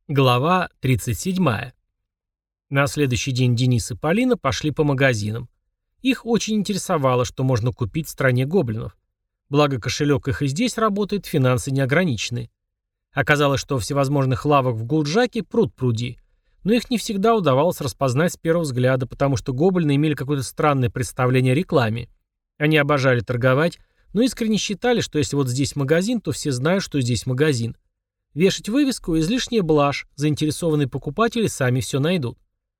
Глава 37. На следующий день Денис и Полина пошли по магазинам. Их очень интересовало, что можно купить в стране гоблинов. Благо кошелек их и здесь работает, финансы не ограничены. Оказалось, что всевозможных лавок в Гулджаке пруд-пруди, но их не всегда удавалось распознать с первого взгляда, потому что гоблины имели какое-то странное представление о рекламе. Они обожали торговать, но искренне считали, что если вот здесь магазин, то все знают, что здесь магазин. Вешать вывеску – излишняя блажь, заинтересованные покупатели сами все найдут.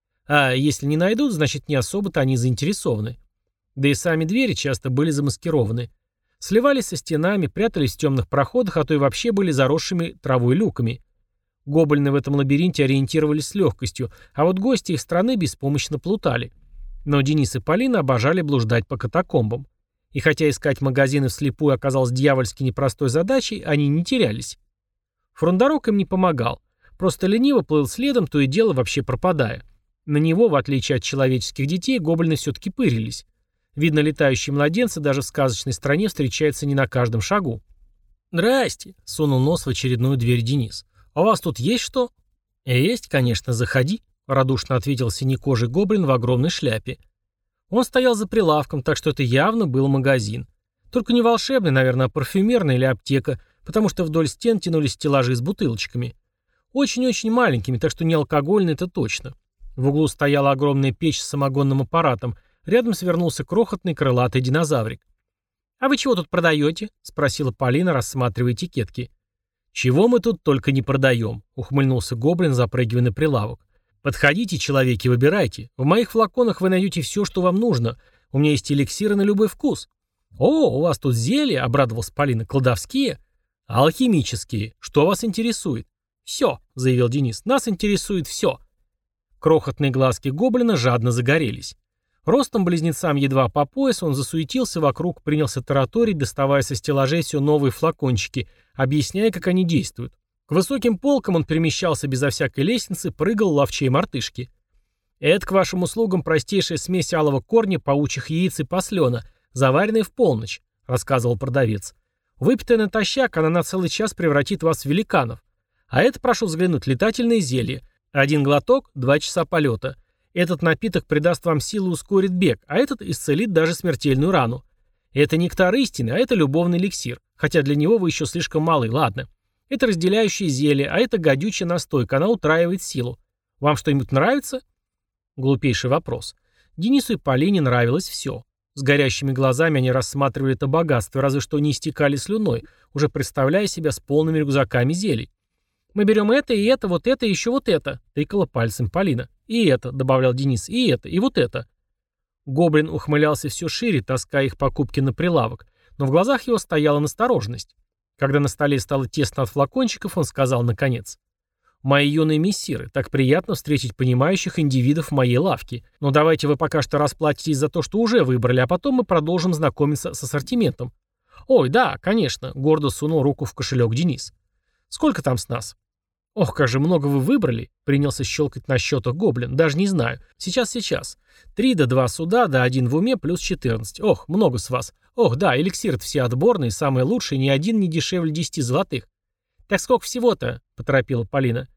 А если не найдут, значит не особо-то они заинтересованы. Да и сами двери часто были замаскированы. Сливались со стенами, прятались в темных проходах, а то и вообще были заросшими травой люками. Гоблины в этом лабиринте ориентировались с легкостью, а вот гости их страны беспомощно плутали. Но Денис и Полина обожали блуждать по катакомбам. И хотя искать магазины вслепую оказалось дьявольски непростой задачей, они не терялись. Фрондарок им не помогал. Просто лениво плыл следом, то и дело вообще пропадая. На него, в отличие от человеческих детей, гоблины все-таки пырились. Видно, летающие младенцы даже в сказочной стране встречаются не на каждом шагу. «Здрасте», — сунул нос в очередную дверь Денис. «А у вас тут есть что?» «Есть, конечно, заходи», — радушно ответил синекожий гоблин в огромной шляпе. Он стоял за прилавком, так что это явно был магазин. Только не волшебный, наверное, а парфюмерный или аптека, потому что вдоль стен тянулись стеллажи с бутылочками. Очень-очень маленькими, так что не алкогольный, это точно. В углу стояла огромная печь с самогонным аппаратом, рядом свернулся крохотный крылатый динозаврик. «А вы чего тут продаете?» — спросила Полина, рассматривая этикетки. «Чего мы тут только не продаем», — ухмыльнулся гоблин, запрыгивая на прилавок. «Подходите, человеки, выбирайте. В моих флаконах вы найдете все, что вам нужно. У меня есть эликсиры на любой вкус». «О, у вас тут зелья?» — обрадовалась Полина. «Колдовские?» «Алхимические. Что вас интересует?» «Все», — заявил Денис, — «нас интересует все». Крохотные глазки гоблина жадно загорелись. Ростом близнецам едва по пояс, он засуетился вокруг, принялся тараторить, доставая со стеллажей все новые флакончики, объясняя, как они действуют. К высоким полкам он перемещался безо всякой лестницы, прыгал ловчей мартышки. «Это к вашим услугам простейшая смесь алого корня, паучьих яиц и послена, заваренная в полночь», — рассказывал продавец. «Выпитая натощак, она на целый час превратит вас в великанов. А это, прошу взглянуть, летательное зелье. 1 глоток, 2 часа полета. Этот напиток придаст вам силу и ускорит бег, а этот исцелит даже смертельную рану. Это нектар истины, а это любовный эликсир. Хотя для него вы еще слишком малый, ладно. Это разделяющее зелье, а это гадючая настойка, она утраивает силу. Вам что-нибудь нравится?» Глупейший вопрос. Денису и Полине нравилось все. С горящими глазами они рассматривали это богатство, разве что не истекали слюной, уже представляя себя с полными рюкзаками зелий. «Мы берем это, и это, вот это, и еще вот это», — тыкала пальцем Полина. «И это», — добавлял Денис, — «и это, и вот это». Гоблин ухмылялся все шире, таская их покупки на прилавок, но в глазах его стояла настороженность. Когда на столе стало тесно от флакончиков, он сказал наконец: «Мои юные мессиры, так приятно встретить понимающих индивидов в моей лавке. Но давайте вы пока что расплатитесь за то, что уже выбрали, а потом мы продолжим знакомиться с ассортиментом». «Ой, да, конечно», — гордо сунул руку в кошелек Денис. «Сколько там с нас?» «Ох, как же много вы выбрали», — принялся щелкать на счетах гоблин. «Даже не знаю. Сейчас. 3 да 2 сюда, да 1 в уме, плюс 14. Ох, много с вас. Ох, да, эликсиры-то все отборные, самые лучшие, ни один не дешевле 10 золотых». «Так сколько всего-то?» — поторопила Полина.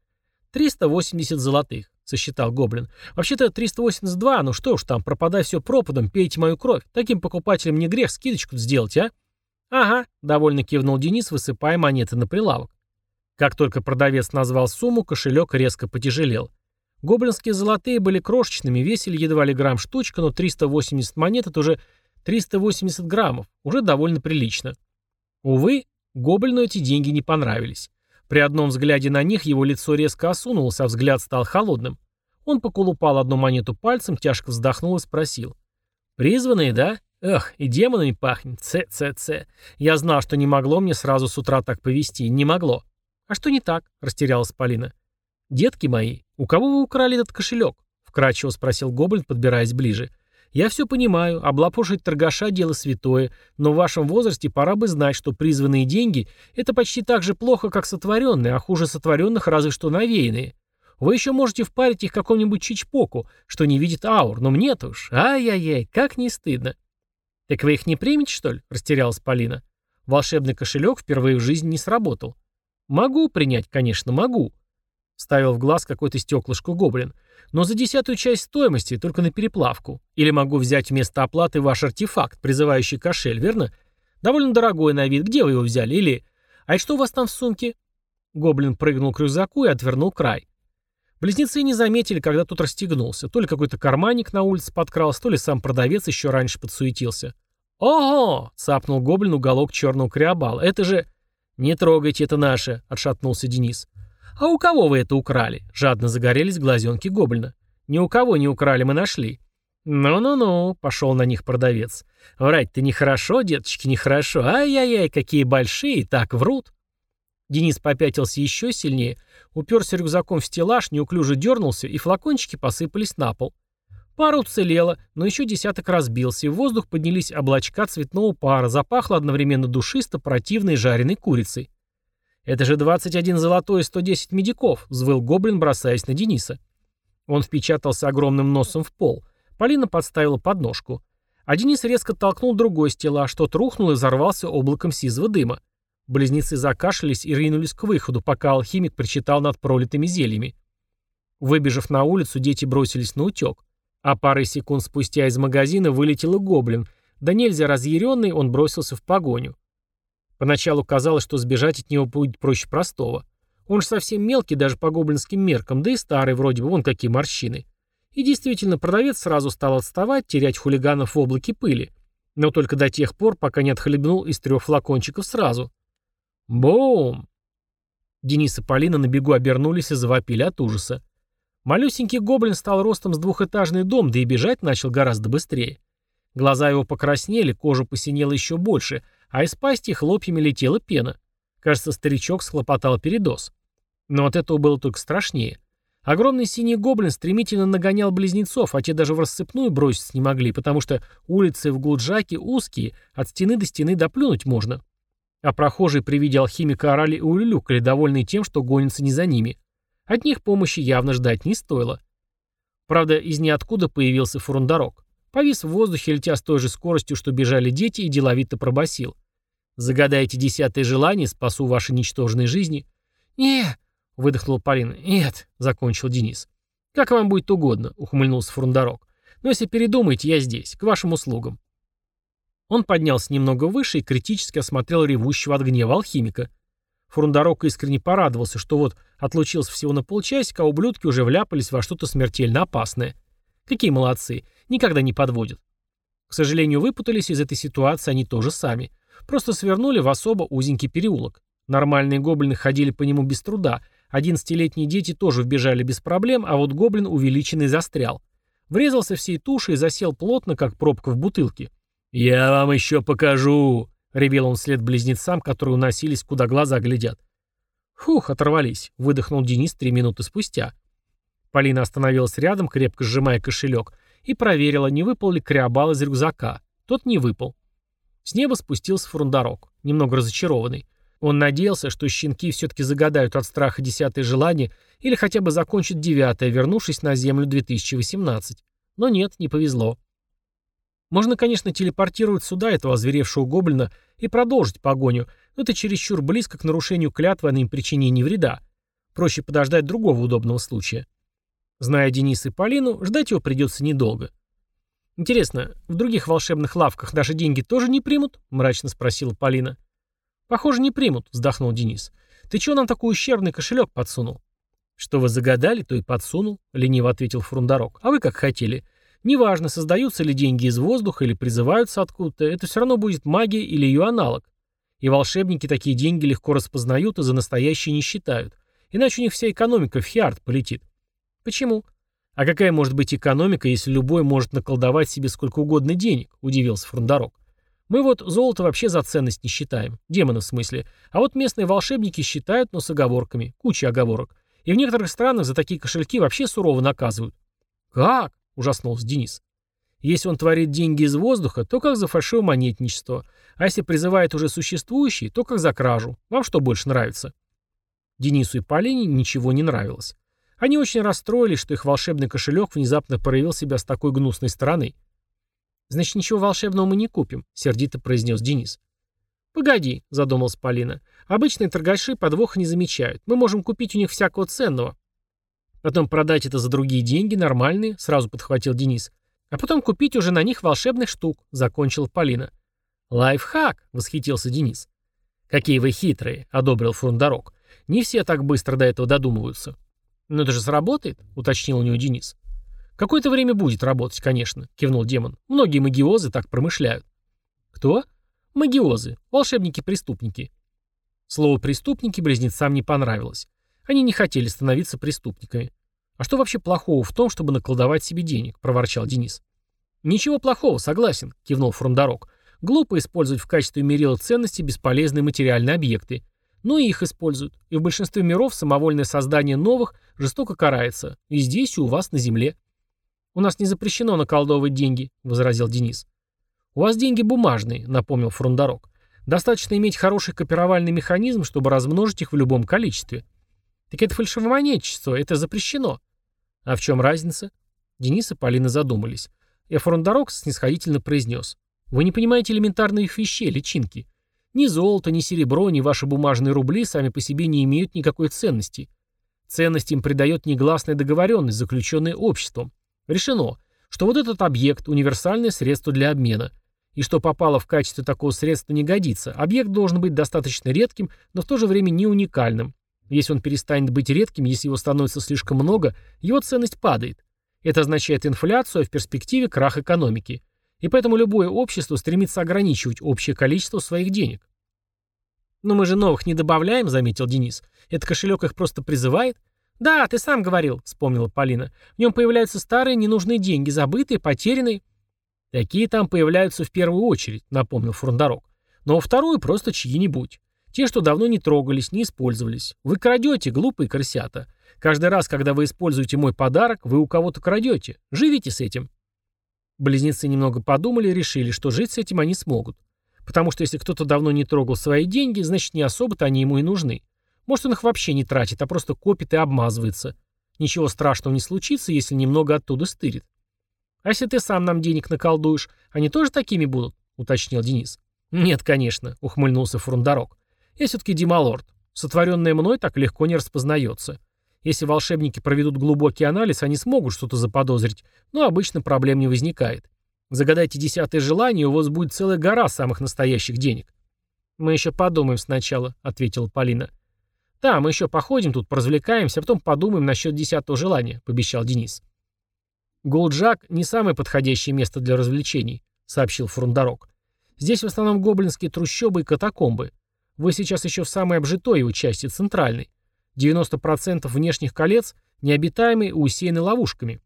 380 золотых», — сосчитал гоблин. «Вообще-то 382, ну что уж там, пропадай все пропадом, пейте мою кровь. Таким покупателям не грех скидочку сделать, а?» «Ага», — довольно кивнул Денис, высыпая монеты на прилавок. Как только продавец назвал сумму, кошелек резко потяжелел. Гоблинские золотые были крошечными, весили едва ли грамм штучка, но 380 монет — это уже 380 граммов, уже довольно прилично. Увы, гоблину эти деньги не понравились. При одном взгляде на них его лицо резко осунулось, а взгляд стал холодным. Он поколупал одну монету пальцем, тяжко вздохнул и спросил: «Призванные, да? Эх, и демонами пахнет. Ц. Я знал, что не могло мне сразу с утра так повести. Не могло». «А что не так?» — растерялась Полина. «Детки мои, у кого вы украли этот кошелек?» — вкратчиво спросил гоблин, подбираясь ближе. «Я все понимаю, облапошить торгаша — дело святое, но в вашем возрасте пора бы знать, что призванные деньги — это почти так же плохо, как сотворенные, а хуже сотворенных разве что навеянные. Вы еще можете впарить их какому-нибудь чичпоку, что не видит аур, но мне-то уж, ай-яй-яй, как не стыдно». «Так вы их не примете, что ли?» — растерялась Полина. Волшебный кошелек впервые в жизни не сработал. «Могу принять, конечно, могу». Вставил в глаз какое-то стеклышко гоблин. «Но за 10-ю часть стоимости, только на переплавку. Или могу взять вместо оплаты ваш артефакт, призывающий кошель, верно? Довольно дорогой на вид. Где вы его взяли? Или... А что у вас там в сумке?» Гоблин прыгнул к рюкзаку и отвернул край. Близнецы не заметили, когда тот расстегнулся. То ли какой-то карманник на улице подкрался, то ли сам продавец еще раньше подсуетился. «Ого!» — цапнул гоблин уголок черного криобала. «Это же...» «Не трогайте, это наше!» — отшатнулся Денис. «А у кого вы это украли?» — жадно загорелись глазенки гоблина. «Ни у кого не украли, мы нашли». «Ну-ну-ну», — пошел на них продавец. «Врать-то нехорошо, деточки, нехорошо. Ай-яй-яй, какие большие, так врут». Денис попятился еще сильнее, уперся рюкзаком в стеллаж, неуклюже дернулся, и флакончики посыпались на пол. Пара уцелела, но еще десяток разбился, и в воздух поднялись облачка цветного пара, запахло одновременно душисто, противной жареной курицей. «Это же 21 золотой и 110 медиков», — взвыл гоблин, бросаясь на Дениса. Он впечатался огромным носом в пол. Полина подставила подножку. А Денис резко толкнул другой стеллаж, тот рухнул и взорвался облаком сизого дыма. Близнецы закашлялись и ринулись к выходу, пока алхимик причитал над пролитыми зельями. Выбежав на улицу, дети бросились на утек. А парой секунд спустя из магазина вылетел и гоблин. Да нельзя разъяренный, он бросился в погоню. Поначалу казалось, что сбежать от него будет проще простого. Он же совсем мелкий даже по гоблинским меркам, да и старый вроде бы, вон какие морщины. И действительно, продавец сразу стал отставать, терять хулиганов в облаке пыли. Но только до тех пор, пока не отхлебнул из 3 флакончиков сразу. Бум! Денис и Полина на бегу обернулись и завопили от ужаса. Малюсенький гоблин стал ростом с двухэтажный дом, да и бежать начал гораздо быстрее. Глаза его покраснели, кожа посинела еще больше, а из пасти хлопьями летела пена. Кажется, старичок схлопотал передоз. Но от этого было только страшнее. Огромный синий гоблин стремительно нагонял близнецов, а те даже в рассыпную броситься не могли, потому что улицы в Гулджаке узкие, от стены до стены доплюнуть можно. А прохожие при виде алхимика орали и улюлюкали, довольные тем, что гонятся не за ними. От них помощи явно ждать не стоило. Правда, из ниоткуда появился фурундарок. Повис в воздухе, летя с той же скоростью, что бежали дети, и деловито пробасил. «Загадайте 10-е желание, спасу ваши ничтожные жизни». «Не!» — выдохнула Полина. «Нет!» — закончил Денис. «Как вам будет угодно», — ухмыльнулся фурундарок. «Но если передумаете, я здесь, к вашим услугам». Он поднялся немного выше и критически осмотрел ревущего от гнева алхимика. Фурундарок искренне порадовался, что вот отлучился всего на полчасика, а ублюдки уже вляпались во что-то смертельно опасное. Какие молодцы, никогда не подводят. К сожалению, выпутались из этой ситуации они тоже сами. Просто свернули в особо узенький переулок. Нормальные гоблины ходили по нему без труда, 11-летние дети тоже вбежали без проблем, а вот гоблин увеличенный застрял. Врезался всей тушей и засел плотно, как пробка в бутылке. «Я вам еще покажу!» — ревел он вслед близнецам, которые уносились, куда глаза глядят. «Фух, оторвались!» — выдохнул Денис 3 минуты спустя. Полина остановилась рядом, крепко сжимая кошелек, и проверила, не выпал ли криобал из рюкзака. Тот не выпал. С неба спустился фурундарок, немного разочарованный. Он надеялся, что щенки все-таки загадают от страха 10-е желание или хотя бы закончат 9-е, вернувшись на Землю 2018. Но нет, не повезло. Можно, конечно, телепортировать сюда этого озверевшего гоблина и продолжить погоню, но это чересчур близко к нарушению клятвы о непричинении вреда. Проще подождать другого удобного случая. Зная Дениса и Полину, ждать его придется недолго. «Интересно, в других волшебных лавках наши деньги тоже не примут?» — мрачно спросила Полина. «Похоже, не примут», — вздохнул Денис. «Ты чего нам такой ущербный кошелек подсунул?» «Что вы загадали, то и подсунул», — лениво ответил фурундарок. «А вы как хотели. Неважно, создаются ли деньги из воздуха или призываются откуда-то, это все равно будет магия или ее аналог. И волшебники такие деньги легко распознают и за настоящие не считают. Иначе у них вся экономика в хиард полетит». «Почему?» «А какая может быть экономика, если любой может наколдовать себе сколько угодно денег?» – удивился фурундарок. «Мы вот золото вообще за ценность не считаем. Демоны в смысле. А вот местные волшебники считают, но с оговорками. Куча оговорок. И в некоторых странах за такие кошельки вообще сурово наказывают». «Как?» – ужаснулся Денис. «Если он творит деньги из воздуха, то как за фальшивомонетничество. А если призывает уже существующие, то как за кражу. Вам что больше нравится?» Денису и Полине ничего не нравилось. Они очень расстроились, что их волшебный кошелек внезапно проявил себя с такой гнусной стороны. «Значит, ничего волшебного мы не купим», — сердито произнес Денис. «Погоди», — задумалась Полина. «Обычные торгаши подвоха не замечают. Мы можем купить у них всякого ценного. Потом продать это за другие деньги, нормальные, сразу подхватил Денис. А потом купить уже на них волшебных штук, закончила Полина. Лайфхак, восхитился Денис. Какие вы хитрые, одобрил Фрундарок. Не все так быстро до этого додумываются. Но это же сработает, уточнил у него Денис. Какое-то время будет работать, конечно, кивнул демон. Многие магиозы так промышляют. Кто? Магиозы, волшебники-преступники. Слово «преступники» близнецам не понравилось. Они не хотели становиться преступниками. «А что вообще плохого в том, чтобы наколдовать себе денег?» – проворчал Денис. «Ничего плохого, согласен», – кивнул Фрундарок. «Глупо использовать в качестве мерила ценности бесполезные материальные объекты. Но и их используют. И в большинстве миров самовольное создание новых жестоко карается. И здесь, и у вас на земле». «У нас не запрещено наколдовывать деньги», – возразил Денис. «У вас деньги бумажные», – напомнил Фрундарок. «Достаточно иметь хороший копировальный механизм, чтобы размножить их в любом количестве». «Так это фальшивомонетчество, это запрещено». «А в чем разница?» Денис и Полина задумались. И Фрундарок снисходительно произнес. «Вы не понимаете элементарных вещей, личинки. Ни золото, ни серебро, ни ваши бумажные рубли сами по себе не имеют никакой ценности. Ценность им придает негласная договоренность, заключенная обществом. Решено, что вот этот объект – универсальное средство для обмена. И что попало в качестве такого средства не годится. Объект должен быть достаточно редким, но в то же время не уникальным. Если он перестанет быть редким, если его становится слишком много, его ценность падает. Это означает инфляцию, а в перспективе крах экономики. И поэтому любое общество стремится ограничивать общее количество своих денег. «Но мы же новых не добавляем», — заметил Денис. «Это кошелек их просто призывает?» «Да, ты сам говорил», — вспомнила Полина. «В нем появляются старые ненужные деньги, забытые, потерянные». «Такие там появляются в первую очередь», — напомнил Фрундарок. «Но во вторую просто чьи-нибудь. Те, что давно не трогались, не использовались. Вы крадете, глупые крысята. Каждый раз, когда вы используете мой подарок, вы у кого-то крадете. Живите с этим». Близнецы немного подумали и решили, что жить с этим они смогут. Потому что если кто-то давно не трогал свои деньги, значит не особо-то они ему и нужны. Может, он их вообще не тратит, а просто копит и обмазывается. Ничего страшного не случится, если немного оттуда стырит. «А если ты сам нам денег наколдуешь, они тоже такими будут?» — уточнил Денис. «Нет, конечно», — ухмыльнулся Фрундарок. «Я все-таки демалорд. Сотворенное мной так легко не распознается. Если волшебники проведут глубокий анализ, они смогут что-то заподозрить, но обычно проблем не возникает. Загадайте 10-е желание, и у вас будет целая гора самых настоящих денег». «Мы еще подумаем сначала», — ответила Полина. «Да, мы еще походим тут, поразвлекаемся, а потом подумаем насчет 10-го желания», — пообещал Денис. «Голджак — не самое подходящее место для развлечений», — сообщил Фрундарок. «Здесь в основном гоблинские трущобы и катакомбы. Вы сейчас еще в самой обжитой его части, центральной. 90% внешних колец необитаемы и усеяны ловушками».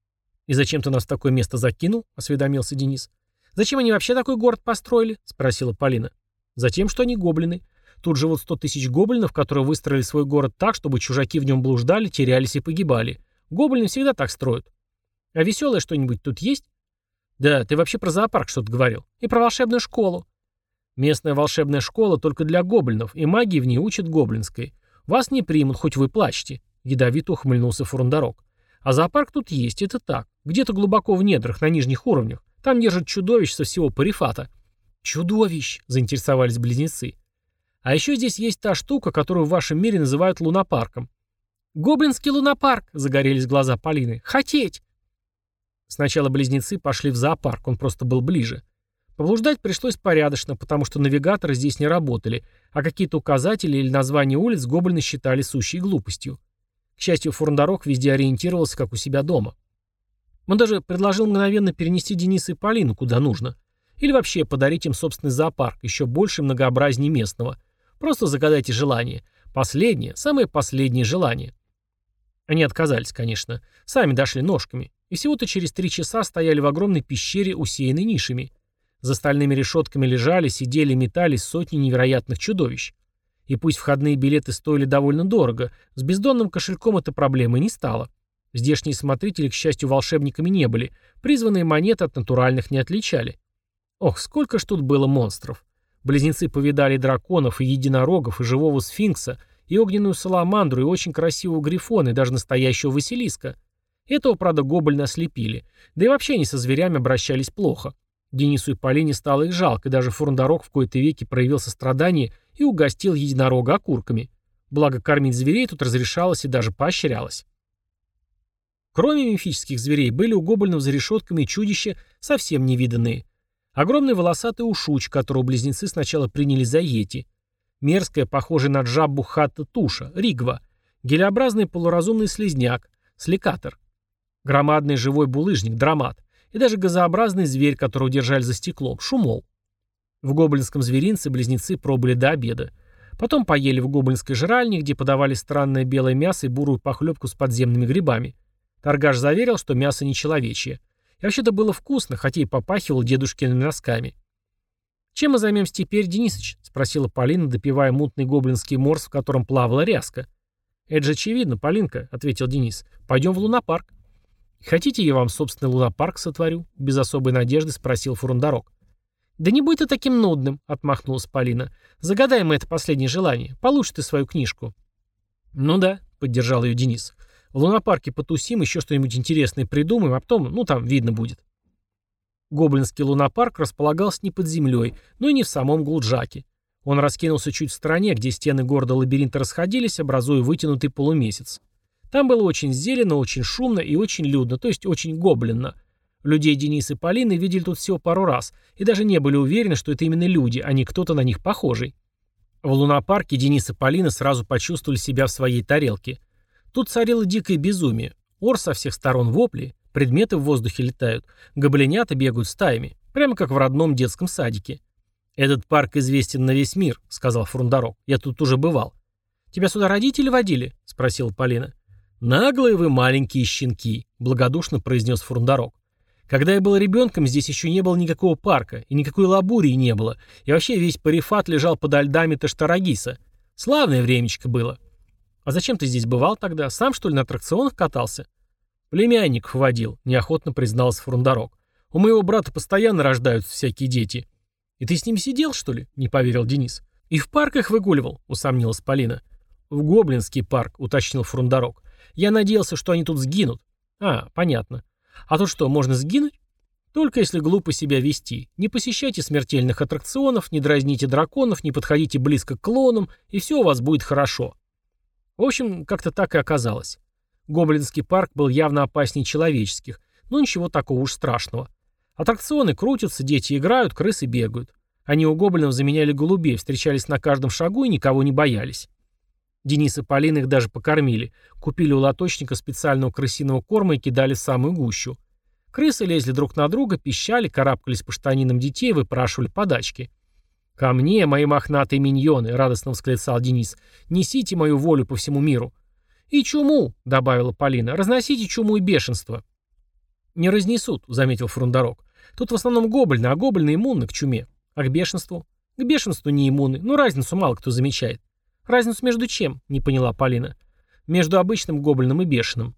«И зачем ты нас в такое место закинул?» — осведомился Денис. «Зачем они вообще такой город построили?» — спросила Полина. «Затем, что они гоблины. Тут живут 100 тысяч гоблинов, которые выстроили свой город так, чтобы чужаки в нем блуждали, терялись и погибали. Гоблины всегда так строят. А веселое что-нибудь тут есть?» «Да, ты вообще про зоопарк что-то говорил. И про волшебную школу». «Местная волшебная школа только для гоблинов, и магии в ней учат гоблинской. Вас не примут, хоть вы плачете», — ядовито ухмыльнулся Фрундарок. «А зоопарк тут есть, это так. Где-то глубоко в недрах, на нижних уровнях. Там держат чудовищ со всего Парифата». «Чудовищ!» — заинтересовались близнецы. «А еще здесь есть та штука, которую в вашем мире называют лунопарком». «Гоблинский лунопарк!» — загорелись глаза Полины. «Хотеть!» Сначала близнецы пошли в зоопарк, он просто был ближе. Поблуждать пришлось порядочно, потому что навигаторы здесь не работали, а какие-то указатели или названия улиц гоблины считали сущей глупостью. К счастью, Фрундарок везде ориентировался, как у себя дома. Он даже предложил мгновенно перенести Дениса и Полину куда нужно. Или вообще подарить им собственный зоопарк, еще больше и многообразнее местного. Просто загадайте желание. Последнее, самое последнее желание. Они отказались, конечно. Сами дошли ножками. И всего-то через 3 часа стояли в огромной пещере, усеянной нишами. За стальными решетками лежали, сидели и метались сотни невероятных чудовищ. И пусть входные билеты стоили довольно дорого, с бездонным кошельком эта проблема не стала. Здешние смотрители, к счастью, волшебниками не были, призванные монеты от натуральных не отличали. Ох, сколько ж тут было монстров. Близнецы повидали драконов, и единорогов, и живого сфинкса, и огненную саламандру, и очень красивого грифона, и даже настоящего Василиска. Этого, правда, гоблины ослепили. Да и вообще они со зверями обращались плохо. Денису и Полине стало их жалко, и даже Фрундарок в кои-то веки проявил сострадание и угостил единорога окурками. Благо, кормить зверей тут разрешалось и даже поощрялось. Кроме мифических зверей, были у гоблинов за решетками чудища совсем невиданные. Огромный волосатый ушуч, которого близнецы сначала приняли за йети. Мерзкая, похожая на джаббу хатта туша, ригва. Гелеобразный полуразумный слизняк, сликатор. Громадный живой булыжник, драмат. И даже газообразный зверь, которого держали за стеклом, шумол. В гоблинском зверинце близнецы пробыли до обеда. Потом поели в гоблинской жральне, где подавали странное белое мясо и бурую похлебку с подземными грибами. Торгаш заверил, что мясо не человечье. И вообще-то было вкусно, хотя и попахивало дедушкиными носками. «Чем мы займемся теперь, Денисыч?» — спросила Полина, допивая мутный гоблинский морс, в котором плавала ряска. «Это же очевидно, Полинка», — ответил Денис. «Пойдем в лунопарк». «Хотите, я вам собственный лунопарк сотворю?» — без особой надежды спросил Фурундарок. «Да не будь ты таким нудным», — отмахнулась Полина. «Загадай мы это последнее желание. Получишь ты свою книжку». «Ну да», — поддержал ее Денис. «В лунопарке потусим, еще что-нибудь интересное придумаем, а потом, там видно будет». Гоблинский лунопарк располагался не под землей, но и не в самом Гулджаке. Он раскинулся чуть в стороне, где стены города лабиринта расходились, образуя вытянутый полумесяц. Там было очень зелено, очень шумно и очень людно, то есть очень гоблинно. Людей Денис и Полины видели тут всего пару раз, и даже не были уверены, что это именно люди, а не кто-то на них похожий. В лунопарке Денис и Полина сразу почувствовали себя в своей тарелке. Тут царило дикое безумие. Ор со всех сторон вопли, предметы в воздухе летают, гоблинята бегают стаями, прямо как в родном детском садике. «Этот парк известен на весь мир», — сказал Фурундарок. «Я тут уже бывал». «Тебя сюда родители водили?» — спросила Полина. «Наглые вы маленькие щенки», — благодушно произнес Фурундарок. «Когда я был ребенком, здесь еще не было никакого парка, и никакой лабурии не было, и вообще весь Парифат лежал подо льдами Таштарагиса. Славное времечко было». «А зачем ты здесь бывал тогда? Сам, что ли, на аттракционах катался?» «Племянников водил», — неохотно признался Фурундарок. «У моего брата постоянно рождаются всякие дети». «И ты с ними сидел, что ли?» — не поверил Денис. «И в парках выгуливал», — усомнилась Полина. «В Гоблинский парк», — уточнил Фурундарок. «Я надеялся, что они тут сгинут». «А, понятно. А тут что, можно сгинуть?» «Только если глупо себя вести. Не посещайте смертельных аттракционов, не дразните драконов, не подходите близко к клонам, и все у вас будет хорошо». В общем, как-то так и оказалось. Гоблинский парк был явно опаснее человеческих, но ничего такого уж страшного. Аттракционы крутятся, дети играют, крысы бегают. Они у гоблинов заменяли голубей, встречались на каждом шагу и никого не боялись. Денис и Полина их даже покормили. Купили у лоточника специального крысиного корма и кидали в самую гущу. Крысы лезли друг на друга, пищали, карабкались по штанинам детей и выпрашивали подачки. «Ко мне, мои мохнатые миньоны!» — радостно восклицал Денис. «Несите мою волю по всему миру!» «И чуму!» — добавила Полина. «Разносите чуму и бешенство!» «Не разнесут», — заметил Фурундарок. «Тут в основном гоблины, а гоблины иммунны к чуме. А к бешенству?» «К бешенству не иммунны, но разницу мало кто замечает». «Разницу между чем?» — не поняла Полина. «Между обычным гоблином и бешеным».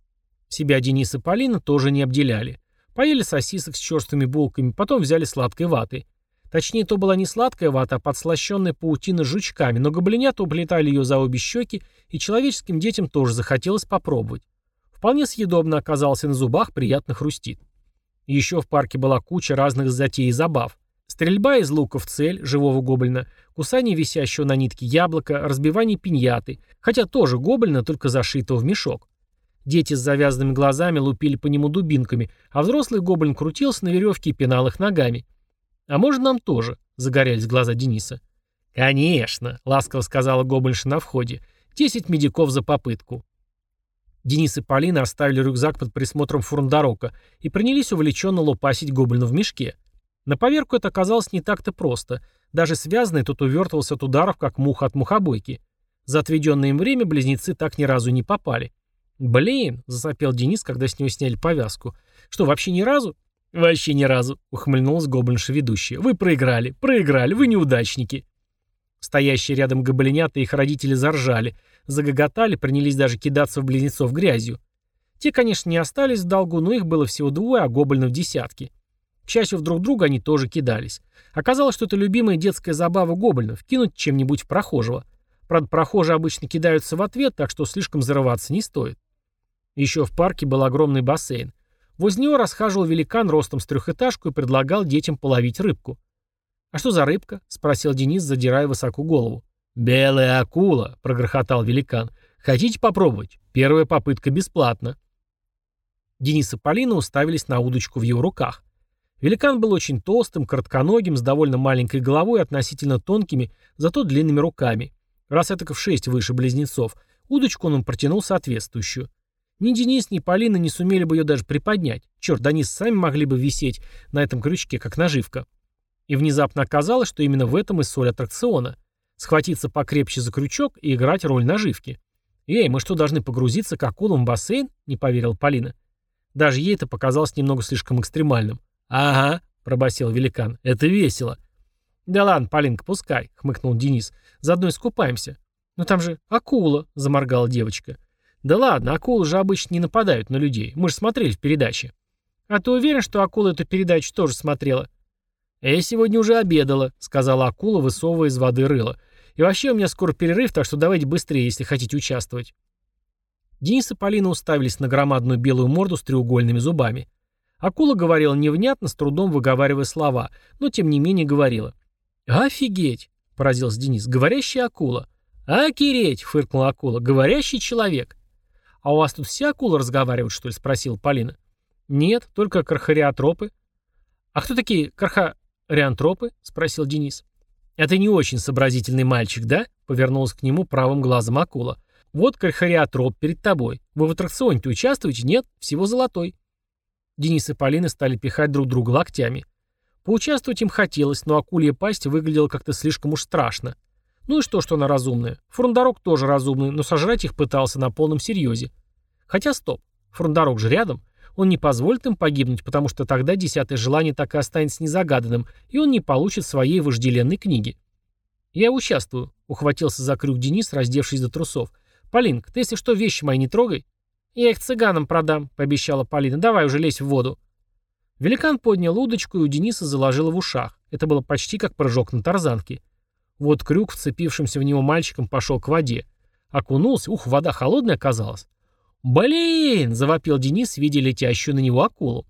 Себя Денис и Полина тоже не обделяли. Поели сосисок с черствыми булками, потом взяли сладкой ваты. Точнее, то была не сладкая вата, а подслащенная паутина с жучками, но гоблинята уплетали ее за обе щеки, и человеческим детям тоже захотелось попробовать. Вполне съедобно оказалось, и на зубах приятно хрустит. Еще в парке была куча разных затей и забав. Стрельба из лука в цель, живого гоблина, кусание висящего на нитке яблока, разбивание пиньяты, хотя тоже гоблина, только зашитого в мешок. Дети с завязанными глазами лупили по нему дубинками, а взрослый гоблин крутился на веревке и пинал их ногами. «А может, нам тоже?» — загорелись глаза Дениса. «Конечно!» — ласково сказала гоблинша на входе. 10 медиков за попытку». Денис и Полина оставили рюкзак под присмотром Фурундарока и принялись увлеченно лопасить гоблина в мешке. На поверку это оказалось не так-то просто. Даже связанный тот увертывался от ударов, как муха от мухобойки. За отведенное им время близнецы так ни разу не попали. «Блин!» — засопел Денис, когда с него сняли повязку. «Что, вообще ни разу?» «Вообще ни разу», — ухмыльнулась гоблинша-ведущая. «Вы проиграли, вы неудачники». Стоящие рядом гоблинята и их родители заржали, загоготали, принялись даже кидаться в близнецов грязью. Те, конечно, не остались в долгу, но их было всего двое, а гоблинов десятки. К счастью, в друг друга они тоже кидались. Оказалось, что это любимая детская забава гоблинов — кинуть чем-нибудь в прохожего. Правда, прохожие обычно кидаются в ответ, так что слишком зарываться не стоит. Еще в парке был огромный бассейн. Возле него расхаживал великан ростом с трехэтажку и предлагал детям половить рыбку. «А что за рыбка?» — спросил Денис, задирая высоко голову. «Белая акула», — прогрохотал великан. «Хотите попробовать? Первая попытка бесплатна». Денис и Полина уставились на удочку в его руках. Великан был очень толстым, коротконогим, с довольно маленькой головой и относительно тонкими, зато длинными руками. Раз этак в 6 выше близнецов, удочку он им протянул соответствующую. Ни Денис, ни Полина не сумели бы ее даже приподнять. Черт, они сами могли бы висеть на этом крючке, как наживка. И внезапно оказалось, что именно в этом и соль аттракциона. Схватиться покрепче за крючок и играть роль наживки. «Эй, мы что, должны погрузиться к акулам в бассейн?» — не поверила Полина. Даже ей это показалось немного слишком экстремальным. «Ага», — пробасил великан, — «это весело». «Да ладно, Полинка, пускай», — хмыкнул Денис. «Заодно искупаемся». «Но там же акула», — заморгала девочка. «Да ладно, акулы же обычно не нападают на людей. Мы же смотрели в передаче». «А ты уверен, что акула эту передачу тоже смотрела?» «Я сегодня уже обедала», — сказала акула, высовывая из воды рыло. «И вообще у меня скоро перерыв, так что давайте быстрее, если хотите участвовать». Денис и Полина уставились на громадную белую морду с треугольными зубами. Акула говорила невнятно, с трудом выговаривая слова, но тем не менее говорила. «Офигеть!» — поразился Денис. «Говорящая акула!» «Акереть!» — фыркнула акула. «Говорящий человек!» «А у вас тут все акулы разговаривают, что ли?» — спросила Полина. «Нет, только кархариотропы». «А кто такие кархариантропы?» — спросил Денис. «А ты не очень сообразительный мальчик, да?» — повернулась к нему правым глазом акула. «Вот кархариотроп перед тобой. Вы в аттракционе-то участвуете? Нет? Всего золотой». Денис и Полина стали пихать друг друга локтями. Поучаствовать им хотелось, но акулья пасть выглядела как-то слишком уж страшно. Ну и что она разумная? Фрундорок тоже разумный, но сожрать их пытался на полном серьезе. Хотя стоп, Фрундорок же рядом. Он не позволит им погибнуть, потому что тогда 10-е желание так и останется незагаданным, и он не получит своей вожделенной книги. «Я участвую», — ухватился за крюк Денис, раздевшись до трусов. «Полинка, ты, если что, вещи мои не трогай». «Я их цыганам продам», — пообещала Полина. «Давай уже лезь в воду». Великан поднял удочку, и у Дениса заложило в ушах. Это было почти как прыжок на тарзанке. Вот крюк, вцепившимся в него мальчиком, пошел к воде. Окунулся, вода холодная оказалась. «Блин!» — завопил Денис, видя летящую на него акулу.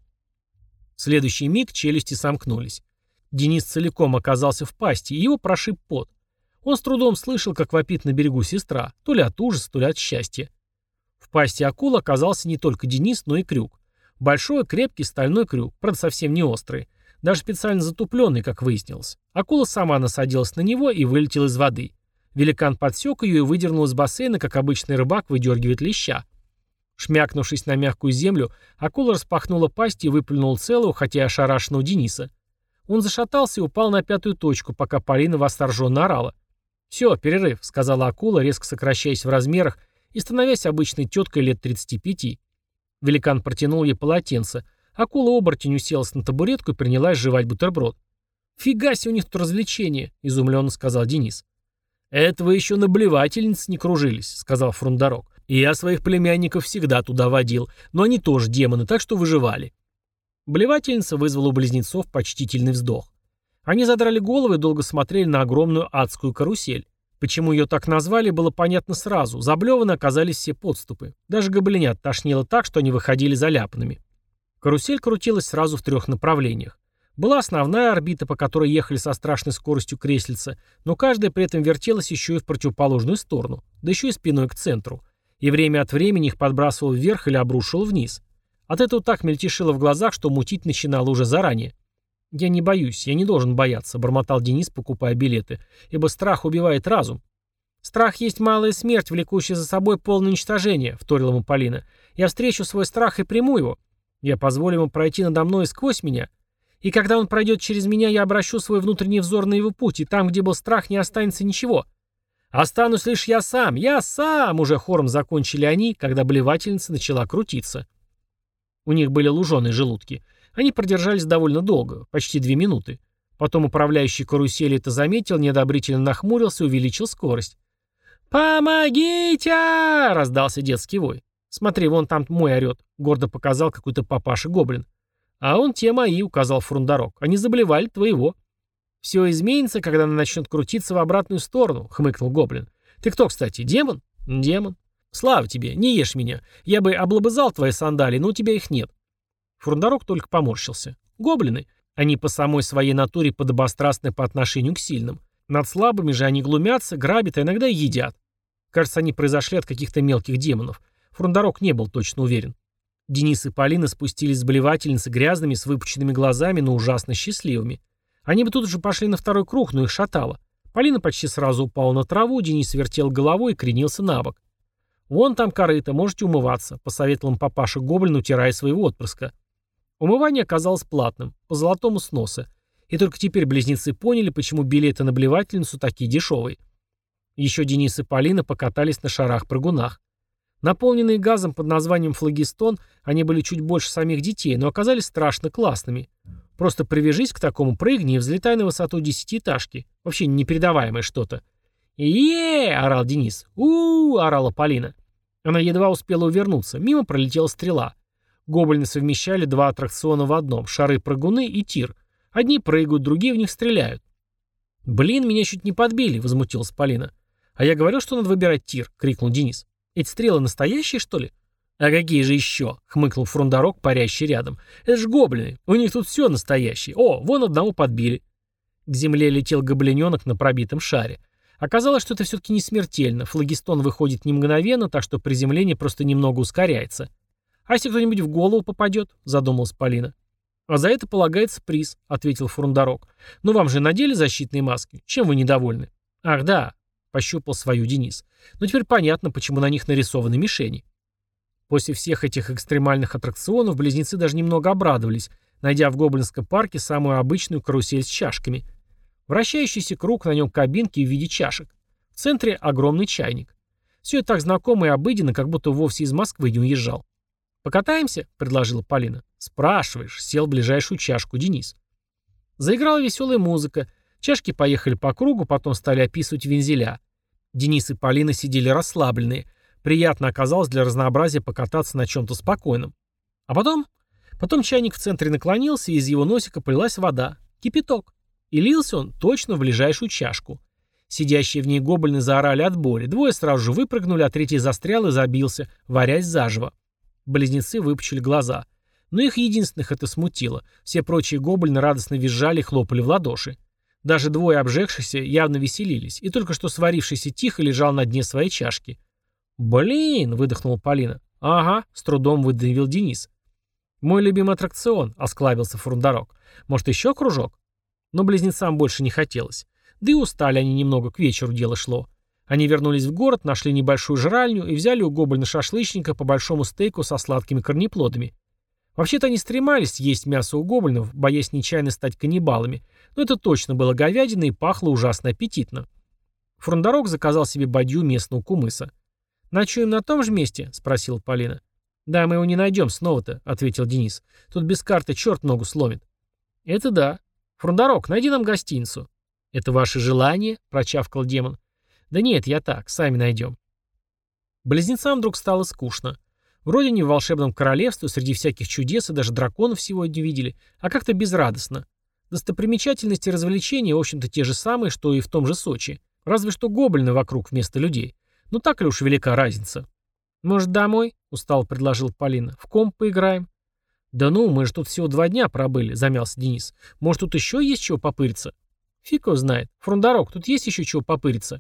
В следующий миг челюсти сомкнулись. Денис целиком оказался в пасти, и его прошиб пот. Он с трудом слышал, как вопит на берегу сестра, то ли от ужаса, то ли от счастья. В пасти акулы оказался не только Денис, но и крюк. Большой, крепкий стальной крюк, правда совсем не острый. Даже специально затупленный, как выяснилось. Акула сама насадилась на него и вылетела из воды. Великан подсек ее и выдернул из бассейна, как обычный рыбак выдергивает леща. Шмякнувшись на мягкую землю, акула распахнула пасть и выплюнула целую, хотя и ошарашенного Дениса. Он зашатался и упал на 5-ю точку, пока Полина восторженно орала. «Все, перерыв», — сказала акула, резко сокращаясь в размерах и становясь обычной теткой лет 35. Великан протянул ей полотенце. Акула-оборотень уселась на табуретку и принялась жевать бутерброд. «Фига себе у них тут развлечения», — изумленно сказал Денис. «Это вы еще наблевательницы не кружились», — сказал Фрундорок. «И я своих племянников всегда туда водил, но они тоже демоны, так что выживали». Блевательница вызвала у близнецов почтительный вздох. Они задрали головы и долго смотрели на огромную адскую карусель. Почему ее так назвали, было понятно сразу. Заблеваны оказались все подступы. Даже гоблинят тошнило так, что они выходили заляпанными. Карусель крутилась сразу в 3 направлениях. Была основная орбита, по которой ехали со страшной скоростью кресельца, но каждая при этом вертелась еще и в противоположную сторону, да еще и спиной к центру. И время от времени их подбрасывало вверх или обрушивало вниз. От этого так мельтешило в глазах, что мутить начинало уже заранее. «Я не боюсь, я не должен бояться», — бормотал Денис, покупая билеты, «ибо страх убивает разум». «Страх есть малая смерть, влекущая за собой полное уничтожение», — вторила ему Полина. «Я встречу свой страх и приму его. Я позволю ему пройти надо мной сквозь меня. И когда он пройдет через меня, я обращу свой внутренний взор на его путь, и там, где был страх, не останется ничего. Останусь лишь я сам, уже хором закончили они, когда блевательница начала крутиться». У них были луженые желудки. Они продержались довольно долго, почти 2 минуты. Потом управляющий каруселью это заметил, неодобрительно нахмурился и увеличил скорость. «Помогите!» — раздался детский вой. «Смотри, вон там мой орет», — гордо показал какой-то папаша-гоблин. «А он те мои», — указал Фрундорок. «Они заблевали твоего». «Все изменится, когда она начнет крутиться в обратную сторону», — хмыкнул гоблин. «Ты кто, кстати, демон?» «Демон». «Слава тебе, не ешь меня. Я бы облобызал твои сандалии, но у тебя их нет». Фрундорок только поморщился. Гоблины. Они по самой своей натуре подобострастны по отношению к сильным. Над слабыми же они глумятся, грабят, а иногда и едят. Кажется, они произошли от каких-то мелких демонов. Фрундорок не был точно уверен. Денис и Полина спустились с блевательницы грязными, с выпученными глазами, но ужасно счастливыми. Они бы тут же пошли на второй круг, но их шатало. Полина почти сразу упала на траву, Денис вертел головой и кренился на бок. «Вон там корыто, можете умываться», — посоветовал им папаша Гоблин, утирая своего отпрыска. Умывание оказалось платным, по золотому с носа. И только теперь близнецы поняли, почему билеты на блевательницу такие дешевые. Еще Денис и Полина покатались на шарах-прыгунах. Наполненные газом под названием «Флагистон», они были чуть больше самих детей, но оказались страшно классными. Просто привяжись к такому, прыгни и взлетай на высоту десятиэтажки. Вообще непередаваемое что-то. Орал Денис. Орала Полина. Она едва успела увернуться. Мимо пролетела стрела. Гоблины совмещали два аттракциона в одном. Шары-прыгуны и тир. Одни прыгают, другие в них стреляют. «Блин, меня чуть не подбили», — возмутилась Полина. «А я говорил, что надо выбирать тир», — крикнул Денис. «Эти стрелы настоящие, что ли?» «А какие же еще?» — хмыкнул Фрундарок, парящий рядом. «Это ж гоблины. У них тут все настоящее. О, вон одного подбили». К земле летел гоблиненок на пробитом шаре. Оказалось, что это все-таки не смертельно. Флагистон выходит не мгновенно, так что приземление просто немного ускоряется. «А если кто-нибудь в голову попадет?» — задумалась Полина. «А за это полагается приз», — ответил Фрундарок. «Но вам же надели защитные маски. Чем вы недовольны?» «Ах, да», — пощупал свою Денис. «Но теперь понятно, почему на них нарисованы мишени». После всех этих экстремальных аттракционов близнецы даже немного обрадовались, найдя в Гоблинском парке самую обычную карусель с чашками. Вращающийся круг, на нем кабинки в виде чашек. В центре огромный чайник. Все это так знакомо и обыденно, как будто вовсе из Москвы не уезжал. «Покатаемся?» — предложила Полина. «Спрашиваешь», — сел в ближайшую чашку Денис. Заиграла веселая музыка. Чашки поехали по кругу, потом стали описывать вензеля. Денис и Полина сидели расслабленные. Приятно оказалось для разнообразия покататься на чем-то спокойном. А потом чайник в центре наклонился, и из его носика полилась вода. Кипяток. И лился он точно в ближайшую чашку. Сидящие в ней гоблины заорали от боли. Двое сразу же выпрыгнули, а третий застрял и забился, варясь заживо. Близнецы выпучили глаза. Но их единственных это смутило. Все прочие гоблины радостно визжали и хлопали в ладоши. Даже двое обжегшихся явно веселились, и только что сварившийся тихо лежал на дне своей чашки. «Блин!» — выдохнула Полина. «Ага», — с трудом выдавил Денис. «Мой любимый аттракцион», — осклабился Фрундарок. «Может, еще кружок?» Но близнецам больше не хотелось. Да и устали они немного, к вечеру дело шло. Они вернулись в город, нашли небольшую жральню и взяли у гоблина-шашлычника по большому стейку со сладкими корнеплодами. Вообще-то они стремались есть мясо у гоблинов, боясь нечаянно стать каннибалами, но это точно было говядина и пахло ужасно аппетитно. Фрундарок заказал себе бадью местного кумыса. «Ночуем на том же месте?» — спросила Полина. «Да, мы его не найдем снова-то», — ответил Денис. «Тут без карты черт ногу сломит». «Это да. Фрундарок, найди нам гостиницу». «Это ваше желание?» — прочавкал демон. «Да нет, я так, сами найдем». Близнецам вдруг стало скучно. Вроде не в волшебном королевстве, среди всяких чудес и даже драконов сегодня видели, а как-то безрадостно. Достопримечательности и развлечения, в общем-то, те же самые, что и в том же Сочи. Разве что гоблины вокруг вместо людей. Ну так ли уж велика разница? «Может, домой?» — устало предложил Полина. «В комп поиграем?» «Да ну, мы же тут всего 2 дня пробыли», — замялся Денис. «Может, тут еще есть чего попыриться?» «Фиг его знает. Фрундарок, тут есть еще чего попыриться?»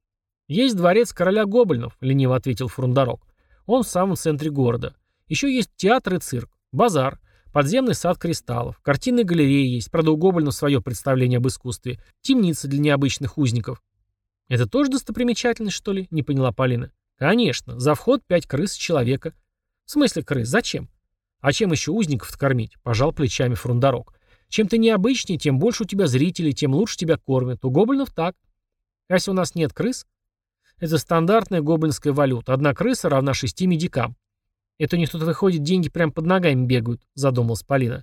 «Есть дворец короля гоблинов», — лениво ответил Фрундарок. «Он в самом центре города. Еще есть театр и цирк, базар, подземный сад кристаллов, картинные галереи есть, правда у гоблинов свое представление об искусстве, темница для необычных узников». «Это тоже достопримечательность, что ли?» — не поняла Полина. «Конечно. За вход 5 крыс с человека». «В смысле крыс? Зачем?» «А чем еще узников кормить?» — пожал плечами Фрундарок. «Чем ты необычнее, тем больше у тебя зрителей, тем лучше тебя кормят. У гоблинов так. А если у нас нет крыс?» «Это стандартная гоблинская валюта. 1 крыса равна 6 медикам». «Это у них тут выходит, деньги прямо под ногами бегают», — задумалась Полина.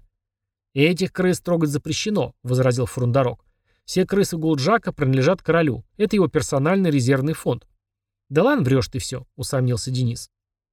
«Этих крыс трогать запрещено», — возразил Фрундарок. «Все крысы Гулджака принадлежат королю. Это его персональный резервный фонд». «Да ладно, врешь ты все», — усомнился Денис.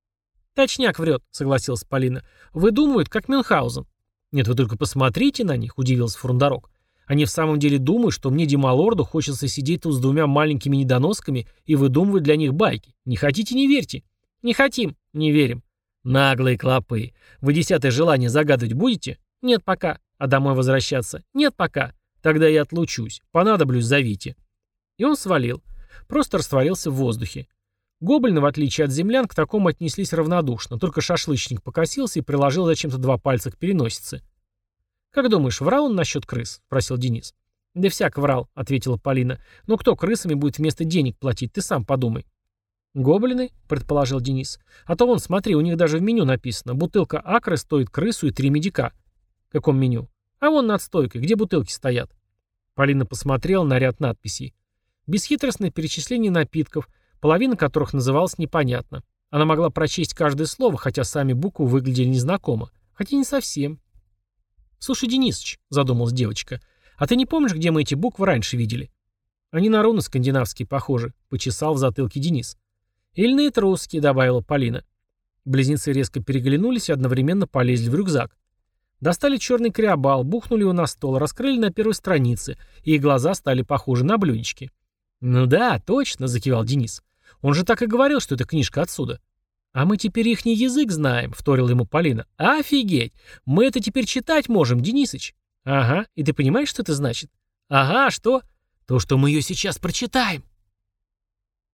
«Точняк врет», — согласилась Полина. «Выдумывают, как Мюнхгаузен». «Нет, вы только посмотрите на них», — удивился Фрундарок. «Они в самом деле думают, что мне, Дималорду, хочется сидеть тут с 2 маленькими недоносками и выдумывать для них байки. Не хотите — не верьте». «Не хотим», — не верим. «Наглые клопы. Вы 10-е желание загадывать будете?» «Нет пока». «А домой возвращаться?» «Нет пока». «Тогда я отлучусь. Понадоблюсь, зовите». И он свалил. Просто растворился в воздухе. Гоблины, в отличие от землян, к такому отнеслись равнодушно, только шашлычник покосился и приложил зачем-то 2 пальца к переносице. «Как думаешь, врал он насчет крыс?» — спросил Денис. «Да всяк врал», — ответила Полина. «Но кто крысами будет вместо денег платить, ты сам подумай». «Гоблины?» — предположил Денис. «А то вон, смотри, у них даже в меню написано. Бутылка акры стоит крысу и 3 медика». «В каком меню?» «А вон над стойкой, где бутылки стоят». Полина посмотрела на ряд надписей. Бесхитростное перечисление напитков, половина которых называлась непонятно. Она могла прочесть каждое слово, хотя сами буквы выглядели незнакомо. Хотя не совсем. «Слушай, Денисыч», — задумалась девочка, — «а ты не помнишь, где мы эти буквы раньше видели?» «Они на руны скандинавские похожи», — почесал в затылке Денис. «Или на этрусские», — добавила Полина. Близнецы резко переглянулись и одновременно полезли в рюкзак. Достали черный криобал, бухнули его на стол, раскрыли на первой странице, и их глаза стали похожи на блюдечки. «Ну да, точно», — закивал Денис. «Он же так и говорил, что это книжка отсюда». «А мы теперь ихний язык знаем», — вторила ему Полина. «Офигеть! Мы это теперь читать можем, Денисыч». «Ага, и ты понимаешь, что это значит?» «Ага, что?» «То, что мы ее сейчас прочитаем».